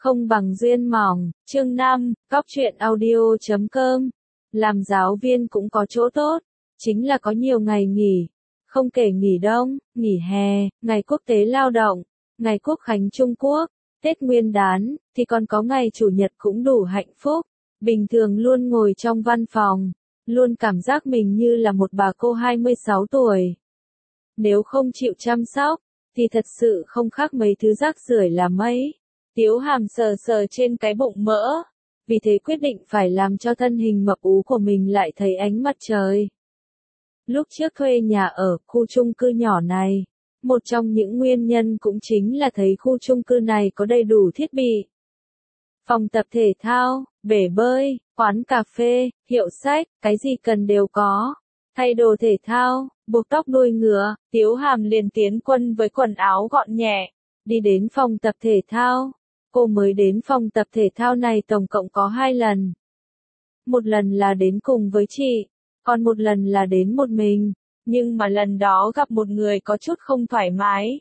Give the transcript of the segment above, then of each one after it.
Không bằng duyên mỏng, chương 5, Cóc truyện audio.com. Làm giáo viên cũng có chỗ tốt, chính là có nhiều ngày nghỉ. Không kể nghỉ đông, nghỉ hè, ngày quốc tế lao động, ngày quốc khánh Trung Quốc, Tết Nguyên đán, thì còn có ngày Chủ nhật cũng đủ hạnh phúc. Bình thường luôn ngồi trong văn phòng, luôn cảm giác mình như là một bà cô 26 tuổi. Nếu không chịu chăm sóc, thì thật sự không khác mấy thứ rác rưởi là mấy. Tiếu Hàm sờ sờ trên cái bụng mỡ, vì thế quyết định phải làm cho thân hình mập ú của mình lại thấy ánh mặt trời. Lúc trước thuê nhà ở khu chung cư nhỏ này, một trong những nguyên nhân cũng chính là thấy khu chung cư này có đầy đủ thiết bị. Phòng tập thể thao, bể bơi, quán cà phê, hiệu sách, cái gì cần đều có. Thay đồ thể thao, buộc tóc đuôi ngựa, Tiếu Hàm liền tiến quân với quần áo gọn nhẹ, đi đến phòng tập thể thao. Cô mới đến phòng tập thể thao này tổng cộng có 2 lần. Một lần là đến cùng với chị, còn một lần là đến một mình, nhưng mà lần đó gặp một người có chút không thoải mái.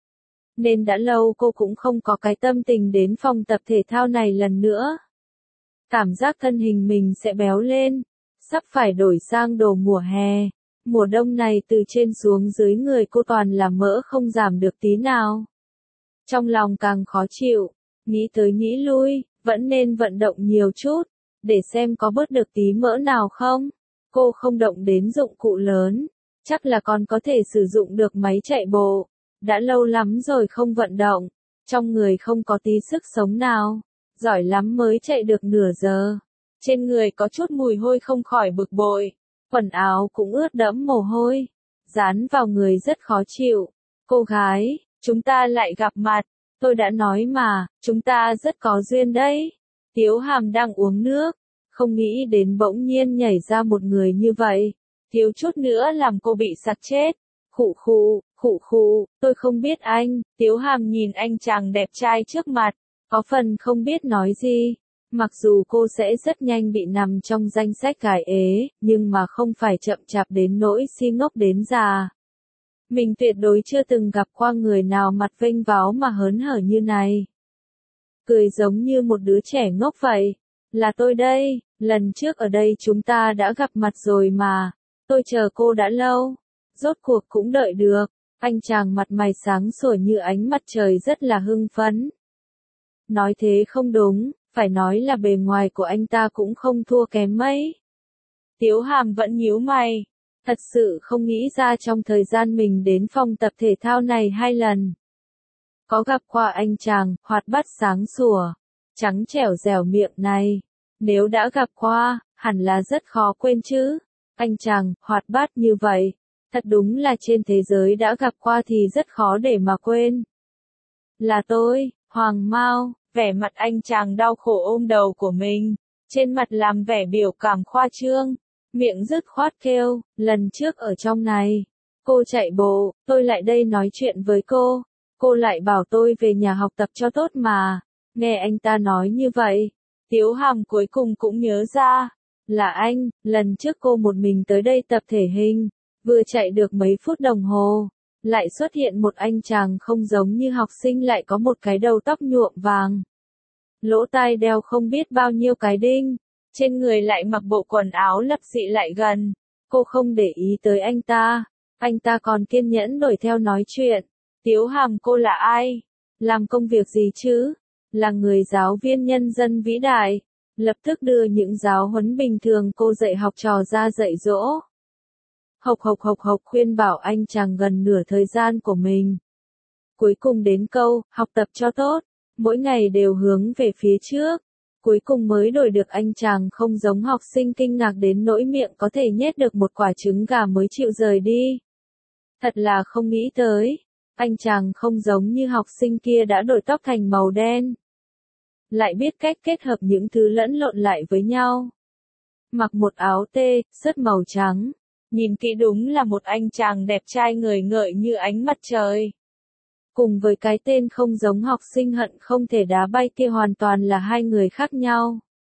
Nên đã lâu cô cũng không có cái tâm tình đến phòng tập thể thao này lần nữa. Cảm giác thân hình mình sẽ béo lên, sắp phải đổi sang đồ mùa hè. Mùa đông này từ trên xuống dưới người cô toàn là mỡ không giảm được tí nào. Trong lòng càng khó chịu, nghĩ tới nghĩ lui, vẫn nên vận động nhiều chút, để xem có bớt được tí mỡ nào không. Cô không động đến dụng cụ lớn, chắc là còn có thể sử dụng được máy chạy bộ. Đã lâu lắm rồi không vận động, trong người không có tí sức sống nào, giỏi lắm mới chạy được nửa giờ. Trên người có chút mùi hôi không khỏi bực bội, quần áo cũng ướt đẫm mồ hôi, dán vào người rất khó chịu. Cô gái, chúng ta lại gặp mặt, tôi đã nói mà, chúng ta rất có duyên đấy. Tiếu Hàm đang uống nước, không nghĩ đến bỗng nhiên nhảy ra một người như vậy, thiếu chút nữa làm cô bị sặc chết. Khụ khụ, tôi không biết anh. Tiếu Hàm nhìn anh chàng đẹp trai trước mặt, có phần không biết nói gì. Mặc dù cô sẽ rất nhanh bị nằm trong danh sách gái ế, nhưng mà không phải chậm chạp đến nỗi si ngốc đến già. Mình tuyệt đối chưa từng gặp qua người nào mặt vênh váo mà hớn hở như này. Cười giống như một đứa trẻ ngốc vậy. Là tôi đây, lần trước ở đây chúng ta đã gặp mặt rồi mà. Tôi chờ cô đã lâu. Rốt cuộc cũng đợi được. Anh chàng mặt mày sáng sủa như ánh mặt trời rất là hưng phấn. Nói thế không đúng, phải nói là bề ngoài của anh ta cũng không thua kém mấy. Tiếu Hàm vẫn nhíu mày. Thật sự không nghĩ ra trong thời gian mình đến phòng tập thể thao này 2 lần. Có gặp qua anh chàng, hoạt bát sáng sủa, trắng trẻo dẻo miệng này. Nếu đã gặp qua, hẳn là rất khó quên chứ. Anh chàng, hoạt bát như vậy. Thật đúng là trên thế giới đã gặp qua thì rất khó để mà quên. Là tôi, Hoàng Mao. Vẻ mặt anh chàng đau khổ ôm đầu của mình, trên mặt làm vẻ biểu cảm khoa trương, miệng dứt khoát kêu, lần trước ở trong này, cô chạy bộ, tôi lại đây nói chuyện với cô lại bảo tôi về nhà học tập cho tốt mà. Nghe anh ta nói như vậy, Tiếu Hàm cuối cùng cũng nhớ ra, là anh, lần trước cô một mình tới đây tập thể hình, vừa chạy được mấy phút đồng hồ. Lại xuất hiện một anh chàng không giống như học sinh lại có một cái đầu tóc nhuộm vàng. Lỗ tai đeo không biết bao nhiêu cái đinh. Trên người lại mặc bộ quần áo lập dị lại gần. Cô không để ý tới anh ta. Anh ta còn kiên nhẫn đuổi theo nói chuyện. Tiếu Hàm, cô là ai? Làm công việc gì chứ? Là người giáo viên nhân dân vĩ đại. Lập tức đưa những giáo huấn bình thường cô dạy học trò ra dạy dỗ. Hộc khuyên bảo anh chàng gần nửa thời gian của mình. Cuối cùng đến câu, học tập cho tốt, mỗi ngày đều hướng về phía trước. Cuối cùng mới đổi được anh chàng không giống học sinh kinh ngạc đến nỗi miệng có thể nhét được một quả trứng gà mới chịu rời đi. Thật là không nghĩ tới, anh chàng không giống như học sinh kia đã đổi tóc thành màu đen. Lại biết cách kết hợp những thứ lẫn lộn lại với nhau. Mặc một áo tê, sớt màu trắng. Nhìn kỹ đúng là một anh chàng đẹp trai ngời ngợi như ánh mặt trời. Cùng với cái tên không giống học sinh hận không thể đá bay kia hoàn toàn là hai người khác nhau.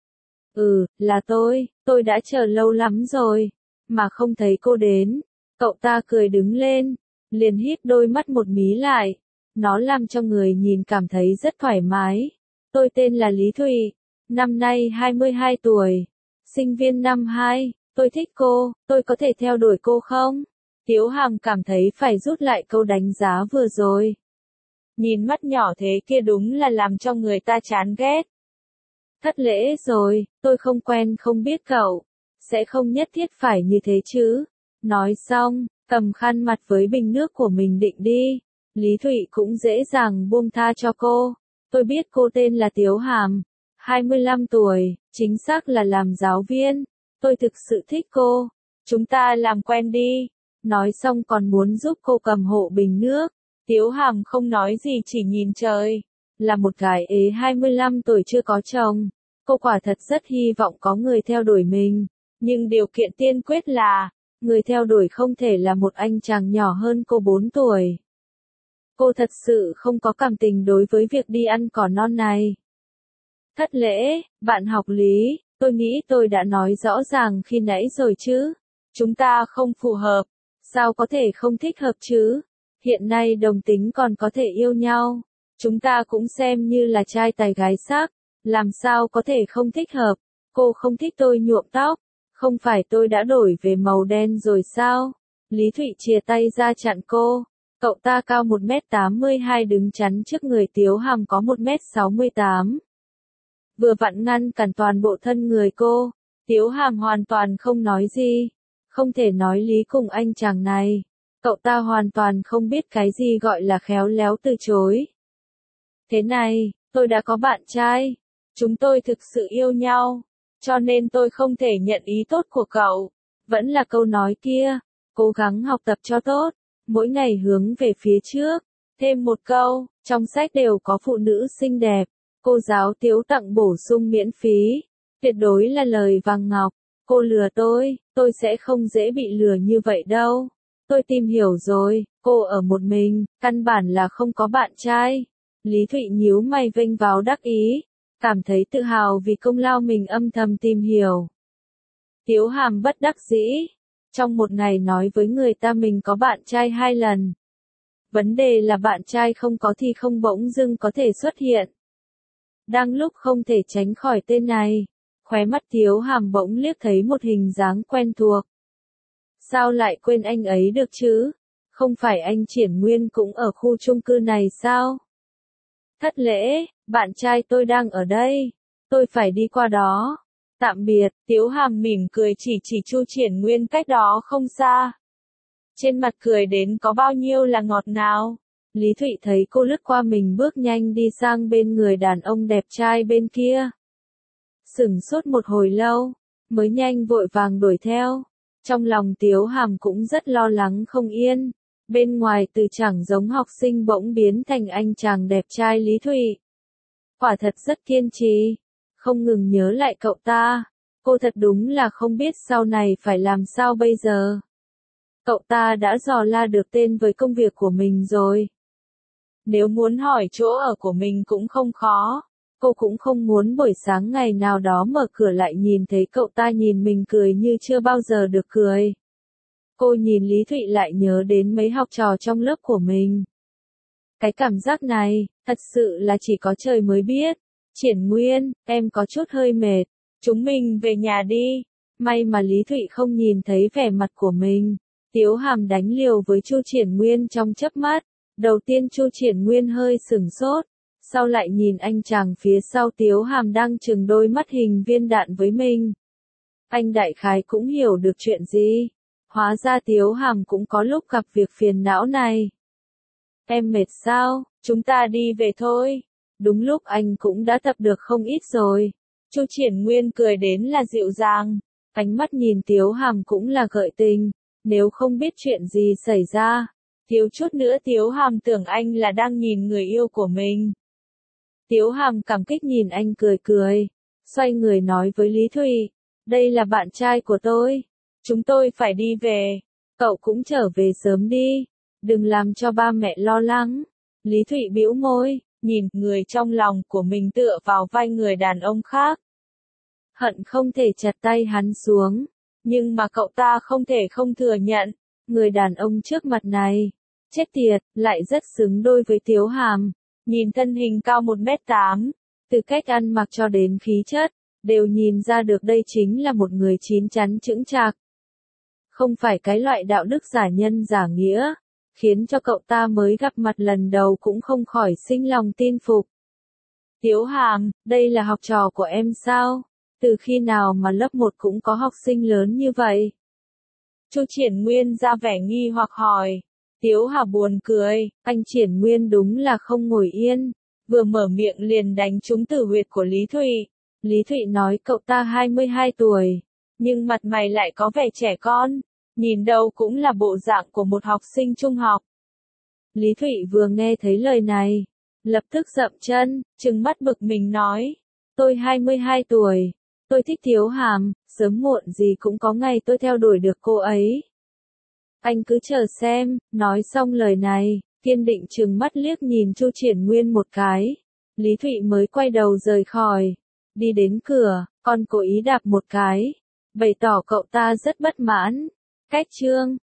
Là tôi đã chờ lâu lắm rồi, mà không thấy cô đến. Cậu ta cười đứng lên, liền híp đôi mắt một mí lại. Nó làm cho người nhìn cảm thấy rất thoải mái. tôi tên là Lý Thụy, năm nay 22 tuổi, sinh viên năm 2, tôi thích cô, tôi có thể theo đuổi cô không? Tiếu Hàm cảm thấy phải rút lại câu đánh giá vừa rồi. Nhìn mắt nhỏ thế kia đúng là làm cho người ta chán ghét. Thất lễ rồi, tôi không quen không biết cậu, sẽ không nhất thiết phải như thế chứ. Nói xong, cầm khăn mặt với bình nước của mình định đi. Lý Thụy cũng dễ dàng buông tha cho cô. Tôi biết cô tên là Tiếu Hàm, 25 tuổi, chính xác là làm giáo viên. Tôi thực sự thích cô. Chúng ta làm quen đi. Nói xong còn muốn giúp cô cầm hộ bình nước. Tiếu Hàm không nói gì chỉ nhìn trời. Là một gái ế 25 tuổi chưa có chồng. Cô quả thật rất hy vọng có người theo đuổi mình. Nhưng điều kiện tiên quyết là, người theo đuổi không thể là một anh chàng nhỏ hơn cô 4 tuổi. Cô thật sự không có cảm tình đối với việc đi ăn cỏ non này. Thất lễ, bạn học Lý, tôi nghĩ tôi đã nói rõ ràng khi nãy rồi chứ. Chúng ta không phù hợp, sao có thể không thích hợp chứ? Hiện nay đồng tính còn có thể yêu nhau. Chúng ta cũng xem như là trai tài gái sắc, làm sao có thể không thích hợp? Cô không thích tôi nhuộm tóc, không phải tôi đã đổi về màu đen rồi sao? Lý Thụy chìa tay ra chặn cô. Cậu ta cao 1m82 đứng chắn trước người Tiếu Hàm có 1m68. Vừa vặn ngăn cản toàn bộ thân người cô. Tiếu Hàm hoàn toàn không nói gì. Không thể nói lý cùng anh chàng này. Cậu ta hoàn toàn không biết cái gì gọi là khéo léo từ chối. Thế này, tôi đã có bạn trai. Chúng tôi thực sự yêu nhau. Cho nên tôi không thể nhận ý tốt của cậu. Vẫn là câu nói kia. Cố gắng học tập cho tốt. Mỗi ngày hướng về phía trước. Thêm một câu, trong sách đều có phụ nữ xinh đẹp. Cô giáo Tiếu tặng bổ sung miễn phí. Tuyệt đối là lời vàng ngọc. Cô lừa tôi sẽ không dễ bị lừa như vậy đâu. Tôi tìm hiểu rồi, cô ở một mình, căn bản là không có bạn trai. Lý Thụy nhíu mày vênh váo đắc ý, cảm thấy tự hào vì công lao mình âm thầm tìm hiểu. Tiếu Hàm bất đắc dĩ, trong một ngày nói với người ta mình có bạn trai 2 lần. Vấn đề là bạn trai không có thì không bỗng dưng có thể xuất hiện. Đang lúc không thể tránh khỏi tên này, khóe mắt Tiếu Hàm bỗng liếc thấy một hình dáng quen thuộc. Sao lại quên anh ấy được chứ? Không phải anh Triển Nguyên cũng ở khu chung cư này sao? Thất lễ, bạn trai tôi đang ở đây. Tôi phải đi qua đó. Tạm biệt, Tiếu Hàm mỉm cười chỉ Chu Triển Nguyên cách đó không xa. Trên mặt cười đến có bao nhiêu là ngọt ngào. Lý Thụy thấy cô lướt qua mình bước nhanh đi sang bên người đàn ông đẹp trai bên kia. Sửng sốt một hồi lâu, mới nhanh vội vàng đuổi theo. Trong lòng Tiếu Hàm cũng rất lo lắng không yên. Bên ngoài từ chẳng giống học sinh bỗng biến thành anh chàng đẹp trai Lý Thụy. Quả thật rất kiên trì. Không ngừng nhớ lại cậu ta. Cô thật đúng là không biết sau này phải làm sao bây giờ. Cậu ta đã dò la được tên với công việc của mình rồi. Nếu muốn hỏi chỗ ở của mình cũng không khó. Cô cũng không muốn buổi sáng ngày nào đó mở cửa lại nhìn thấy cậu ta nhìn mình cười như chưa bao giờ được cười. Cô nhìn Lý Thụy lại nhớ đến mấy học trò trong lớp của mình. Cái cảm giác này, thật sự là chỉ có trời mới biết. Triển Nguyên, em có chút hơi mệt. Chúng mình về nhà đi. May mà Lý Thụy không nhìn thấy vẻ mặt của mình. Tiếu Hàm đánh liều với Chu Triển Nguyên trong chớp mắt. Đầu tiên Chu Triển Nguyên hơi sửng sốt. Sau lại nhìn anh chàng phía sau Tiếu Hàm đang chừng đôi mắt hình viên đạn với mình. Anh đại khái cũng hiểu được chuyện gì. Hóa ra Tiếu Hàm cũng có lúc gặp việc phiền não này. Em mệt sao, chúng ta đi về thôi. Đúng lúc anh cũng đã tập được không ít rồi. Chu Triển Nguyên cười đến là dịu dàng. Ánh mắt nhìn Tiếu Hàm cũng là gợi tình. Nếu không biết chuyện gì xảy ra, thiếu chút nữa Tiếu Hàm tưởng anh là đang nhìn người yêu của mình. Tiếu Hàm cảm kích nhìn anh cười cười. Xoay người nói với Lý Thụy. Đây là bạn trai của tôi. Chúng tôi phải đi về. Cậu cũng trở về sớm đi. Đừng làm cho ba mẹ lo lắng. Lý Thụy bĩu môi, nhìn người trong lòng của mình tựa vào vai người đàn ông khác. Hận không thể chặt tay hắn xuống. Nhưng mà cậu ta không thể không thừa nhận. Người đàn ông trước mặt này. Chết tiệt, lại rất xứng đôi với Tiếu Hàm. Nhìn thân hình cao 1m8. Từ cách ăn mặc cho đến khí chất, đều nhìn ra được đây chính là một người chín chắn chững chạc. Không phải cái loại đạo đức giả nhân giả nghĩa, khiến cho cậu ta mới gặp mặt lần đầu cũng không khỏi sinh lòng tin phục. Tiếu Hàm, đây là học trò của em sao? Từ khi nào mà lớp 1 cũng có học sinh lớn như vậy? Chu Triển Nguyên ra vẻ nghi hoặc hỏi. Tiếu Hà buồn cười, anh Triển Nguyên đúng là không ngồi yên, vừa mở miệng liền đánh trúng tử huyệt của Lý Thụy. Lý Thụy nói cậu ta 22 tuổi, nhưng mặt mày lại có vẻ trẻ con, nhìn đâu cũng là bộ dạng của một học sinh trung học. Lý Thụy vừa nghe thấy lời này, lập tức dậm chân, trừng mắt bực mình nói, tôi 22 tuổi, tôi thích Tiếu Hàm, sớm muộn gì cũng có ngày tôi theo đuổi được cô ấy. Anh cứ chờ xem, nói xong lời này, kiên định trừng mắt liếc nhìn Chu Triển Nguyên một cái. Lý Thụy mới quay đầu rời khỏi, đi đến cửa, còn cố ý đạp một cái, bày tỏ cậu ta rất bất mãn. Cách chương